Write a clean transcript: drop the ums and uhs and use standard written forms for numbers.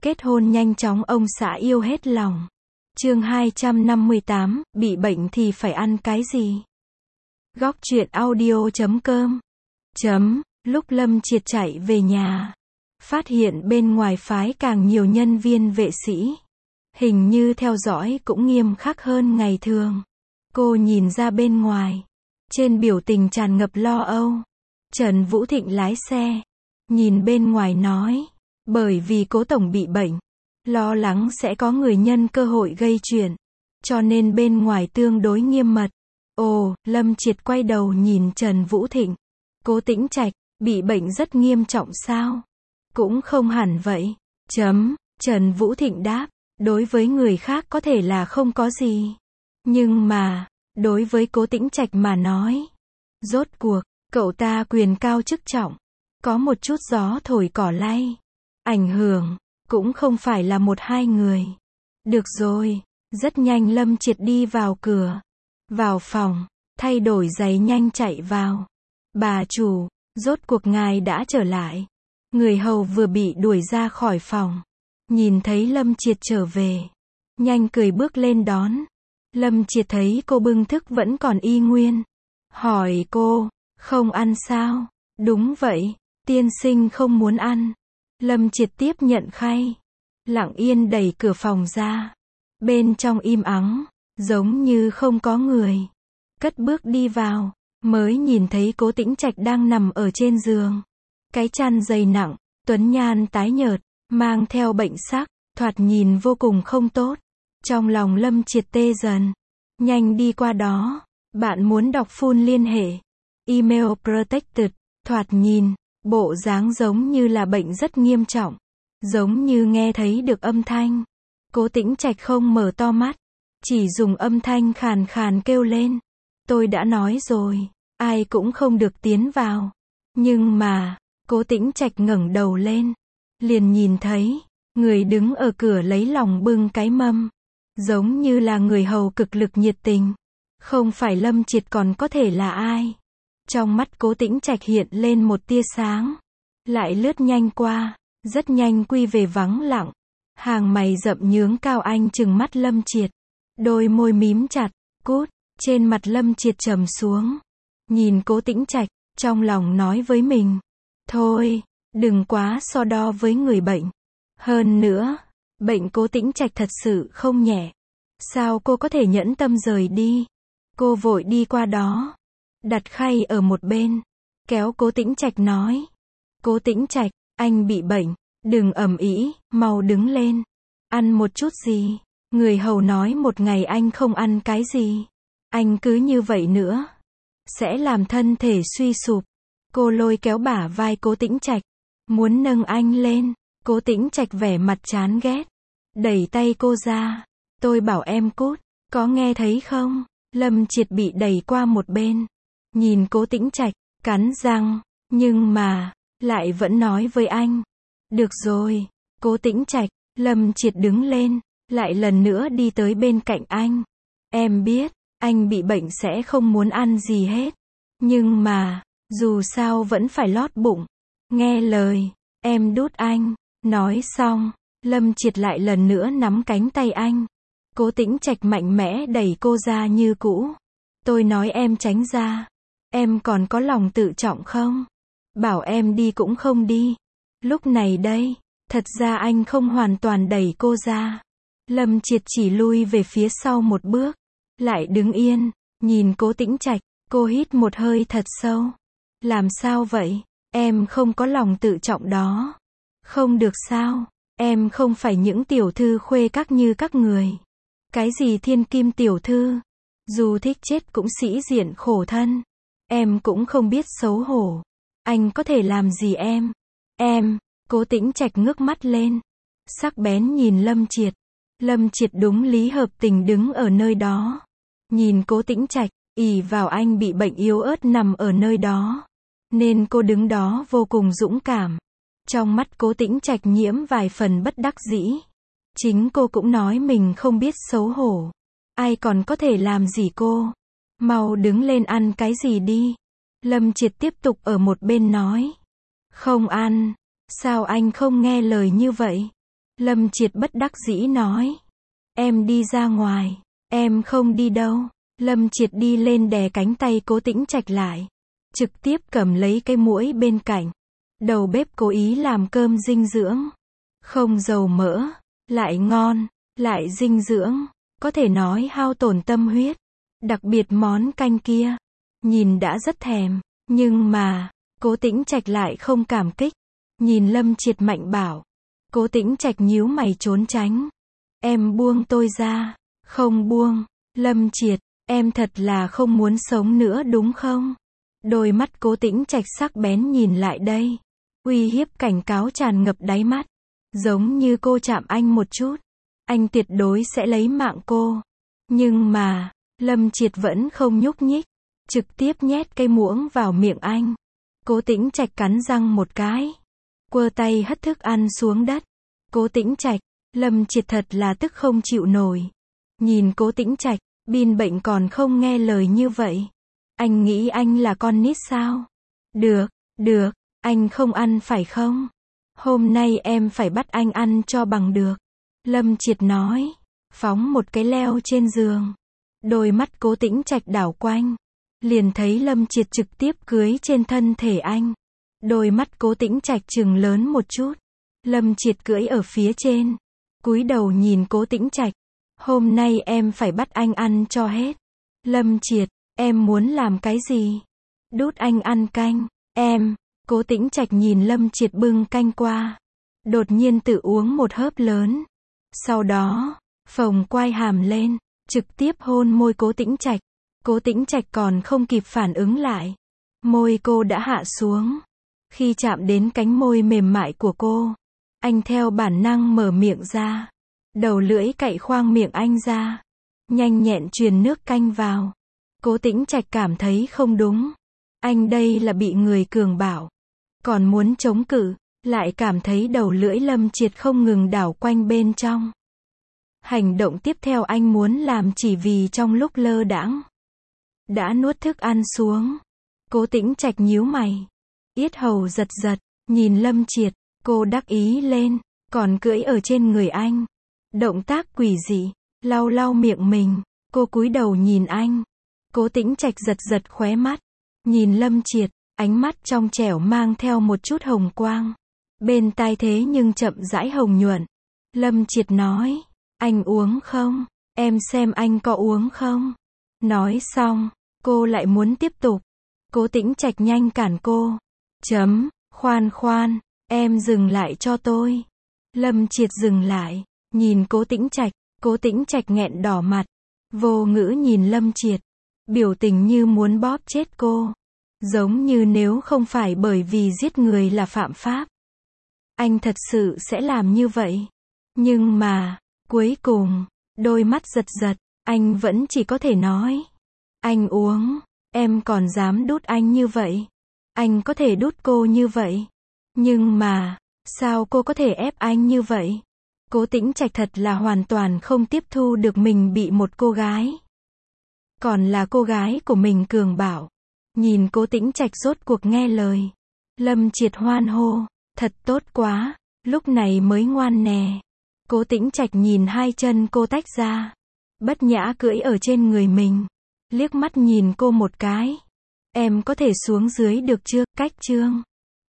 Kết hôn nhanh chóng ông xã yêu hết lòng. Chương 258, bị bệnh thì phải ăn cái gì? Góc truyện audio.com. Lúc Lâm Triệt chạy về nhà, phát hiện bên ngoài phái càng nhiều nhân viên vệ sĩ. Hình như theo dõi cũng nghiêm khắc hơn ngày thường. Cô nhìn ra bên ngoài, trên biểu tình tràn ngập lo âu. Trần Vũ Thịnh lái xe, nhìn bên ngoài nói, bởi vì cố tổng bị bệnh, lo lắng sẽ có người nhân cơ hội gây chuyện, cho nên bên ngoài tương đối nghiêm mật. Ồ, Lâm Triệt quay đầu nhìn Trần Vũ Thịnh. Cố Tĩnh Trạch, bị bệnh rất nghiêm trọng sao? Cũng không hẳn vậy. Trần Vũ Thịnh đáp, đối với người khác có thể là không có gì. Nhưng mà, đối với Cố Tĩnh Trạch mà nói, rốt cuộc, cậu ta quyền cao chức trọng, có một chút gió thổi cỏ lay. Ảnh hưởng, cũng không phải là một hai người. Được rồi, rất nhanh Lâm Triệt đi vào cửa. Vào phòng, thay đổi giày nhanh chạy vào. Bà chủ, rốt cuộc ngài đã trở lại. Người hầu vừa bị đuổi ra khỏi phòng, nhìn thấy Lâm Triệt trở về, nhanh cười bước lên đón. Lâm Triệt thấy cô bưng thức vẫn còn y nguyên, hỏi cô, không ăn sao? Đúng vậy, tiên sinh không muốn ăn. Lâm Triệt tiếp nhận khay, lặng yên đẩy cửa phòng ra. Bên trong im ắng, giống như không có người. Cất bước đi vào, mới nhìn thấy Cố Tĩnh Trạch đang nằm ở trên giường. Cái chăn dày nặng, tuấn nhan tái nhợt, mang theo bệnh sắc, thoạt nhìn vô cùng không tốt. Trong lòng Lâm Triệt tê dần, nhanh đi qua đó. Bạn muốn đọc full liên hệ. Email protected, thoạt nhìn, bộ dáng giống như là bệnh rất nghiêm trọng, giống như nghe thấy được âm thanh. Cố Tĩnh Trạch không mở to mắt, chỉ dùng âm thanh khàn khàn kêu lên. Tôi đã nói rồi, ai cũng không được tiến vào. Nhưng mà, Cố Tĩnh Trạch ngẩng đầu lên, liền nhìn thấy, người đứng ở cửa lấy lòng bưng cái mâm. Giống như là người hầu cực lực nhiệt tình. Không phải Lâm Triệt còn có thể là ai? Trong mắt Cố Tĩnh Trạch hiện lên một tia sáng, lại lướt nhanh qua, rất nhanh quy về vắng lặng. Hàng mày rậm nhướng cao anh trừng mắt Lâm Triệt, đôi môi mím chặt. Cút. Trên mặt Lâm Triệt trầm xuống, nhìn Cố Tĩnh Trạch, trong lòng nói với mình, thôi, đừng quá so đo với người bệnh. Hơn nữa, bệnh Cố Tĩnh Trạch thật sự không nhẹ. Sao cô có thể nhẫn tâm rời đi? Cô vội đi qua đó, đặt khay ở một bên, kéo Cố Tĩnh Trạch nói, Cố Tĩnh Trạch, anh bị bệnh, đừng ầm ĩ, mau đứng lên, ăn một chút gì. Người hầu nói một ngày anh không ăn cái gì, anh cứ như vậy nữa, sẽ làm thân thể suy sụp. Cô lôi kéo bả vai Cố Tĩnh Trạch, muốn nâng anh lên. Cố Tĩnh Trạch vẻ mặt chán ghét, đẩy tay cô ra. Tôi bảo em cút, có nghe thấy không? Lâm Triệt bị đẩy qua một bên, nhìn Cố Tĩnh Trạch, cắn răng, nhưng mà, lại vẫn nói với anh. Được rồi, Cố Tĩnh Trạch. Lâm Triệt đứng lên, lại lần nữa đi tới bên cạnh anh. Em biết, anh bị bệnh sẽ không muốn ăn gì hết. Nhưng mà, dù sao vẫn phải lót bụng. Nghe lời, em đút anh. Nói xong, Lâm Triệt lại lần nữa nắm cánh tay anh. Cố Tĩnh Trạch mạnh mẽ đẩy cô ra như cũ. Tôi nói em tránh ra. Em còn có lòng tự trọng không? Bảo em đi cũng không đi. Lúc này đây, thật ra anh không hoàn toàn đẩy cô ra. Lâm Triệt chỉ lui về phía sau một bước, lại đứng yên, nhìn Cố Tĩnh Trạch. Cô hít một hơi thật sâu. Làm sao vậy? Em không có lòng tự trọng đó. Không được sao? Em không phải những tiểu thư khuê các như các người. Cái gì thiên kim tiểu thư? Dù thích chết cũng sĩ diện khổ thân. Em cũng không biết xấu hổ. Anh có thể làm gì em? Em, Cố Tĩnh Trạch ngước mắt lên, sắc bén nhìn Lâm Triệt. Lâm Triệt đúng lý hợp tình đứng ở nơi đó. Nhìn Cố Tĩnh Trạch, ỷ vào anh bị bệnh yếu ớt nằm ở nơi đó, nên cô đứng đó vô cùng dũng cảm. Trong mắt Cố Tĩnh Trạch nhiễm vài phần bất đắc dĩ. Chính cô cũng nói mình không biết xấu hổ. Ai còn có thể làm gì cô? Mau đứng lên ăn cái gì đi. Lâm Triệt tiếp tục ở một bên nói. Không ăn. Sao anh không nghe lời như vậy? Lâm Triệt bất đắc dĩ nói. Em đi ra ngoài. Em không đi đâu. Lâm Triệt đi lên đè cánh tay Cố Tĩnh Trạch lại. Trực tiếp cầm lấy cái muỗng bên cạnh. Đầu bếp cố ý làm cơm dinh dưỡng. Không dầu mỡ. Lại ngon. Lại dinh dưỡng. Có thể nói hao tổn tâm huyết. Đặc biệt món canh kia. Nhìn đã rất thèm. Nhưng mà, Cố Tĩnh Trạch lại không cảm kích. Nhìn Lâm Triệt mạnh bảo. Cố Tĩnh Trạch nhíu mày trốn tránh. Em buông tôi ra. Không buông. Lâm Triệt, em thật là không muốn sống nữa đúng không? Đôi mắt Cố Tĩnh Trạch sắc bén nhìn lại đây. Uy hiếp cảnh cáo tràn ngập đáy mắt. Giống như cô chạm anh một chút. Anh tuyệt đối sẽ lấy mạng cô. Nhưng mà, Lâm Triệt vẫn không nhúc nhích. Trực tiếp nhét cây muỗng vào miệng anh. Cố Tĩnh Trạch cắn răng một cái. Quơ tay hất thức ăn xuống đất. Cố Tĩnh Trạch, Lâm Triệt thật là tức không chịu nổi. Nhìn Cố Tĩnh Trạch, bin bệnh còn không nghe lời như vậy. Anh nghĩ anh là con nít sao? Được, được, anh không ăn phải không? Hôm nay em phải bắt anh ăn cho bằng được. Lâm Triệt nói, phóng một cái leo trên giường. Đôi mắt Cố Tĩnh Trạch đảo quanh. Liền thấy Lâm Triệt trực tiếp cưới trên thân thể anh. Đôi mắt Cố Tĩnh Trạch trừng lớn một chút. Lâm Triệt cưỡi ở phía trên. Cúi đầu nhìn Cố Tĩnh Trạch. Hôm nay em phải bắt anh ăn cho hết. Lâm Triệt, em muốn làm cái gì? Đút anh ăn canh. Em, Cố Tĩnh Trạch nhìn Lâm Triệt bưng canh qua. Đột nhiên tự uống một hớp lớn. Sau đó, phồng quai hàm lên. Trực tiếp hôn môi Cố Tĩnh Trạch. Cố Tĩnh Trạch còn không kịp phản ứng lại. Môi cô đã hạ xuống. Khi chạm đến cánh môi mềm mại của cô, anh theo bản năng mở miệng ra. Đầu lưỡi cạy khoang miệng anh ra. Nhanh nhẹn truyền nước canh vào. Cố Tĩnh Trạch cảm thấy không đúng. Anh đây là bị người cường bảo. Còn muốn chống cự, lại cảm thấy đầu lưỡi Lâm Triệt không ngừng đảo quanh bên trong. Hành động tiếp theo anh muốn làm chỉ vì trong lúc lơ đãng đã nuốt thức ăn xuống. Cố Tĩnh Trạch nhíu mày. Yết hầu giật giật, nhìn Lâm Triệt, cô đắc ý lên, còn cưỡi ở trên người anh. Động tác quỷ dị, lau lau miệng mình, cô cúi đầu nhìn anh. Cố Tĩnh Trạch giật giật khóe mắt, nhìn Lâm Triệt, ánh mắt trong trẻo mang theo một chút hồng quang. Bên tai thế nhưng chậm rãi hồng nhuận. Lâm Triệt nói, anh uống không? Em xem anh có uống không? Nói xong, cô lại muốn tiếp tục. Cố Tĩnh Trạch nhanh cản cô. Khoan khoan, em dừng lại cho tôi. Lâm Triệt dừng lại, nhìn Cố Tĩnh Trạch nghẹn đỏ mặt. Vô ngữ nhìn Lâm Triệt, biểu tình như muốn bóp chết cô. Giống như nếu không phải bởi vì giết người là phạm pháp, anh thật sự sẽ làm như vậy. Nhưng mà, cuối cùng, đôi mắt giật giật, anh vẫn chỉ có thể nói. Anh uống, em còn dám đút anh như vậy. Anh có thể đút cô như vậy. Nhưng mà, sao cô có thể ép anh như vậy? Cố Tĩnh Trạch thật là hoàn toàn không tiếp thu được mình bị một cô gái, còn là cô gái của mình cường bảo. Nhìn Cố Tĩnh Trạch rốt cuộc nghe lời. Lâm Triệt hoan hô, thật tốt quá, lúc này mới ngoan nè. Cố Tĩnh Trạch nhìn hai chân cô tách ra, bất nhã cưỡi ở trên người mình, liếc mắt nhìn cô một cái. Em có thể xuống dưới được chưa? Cách chương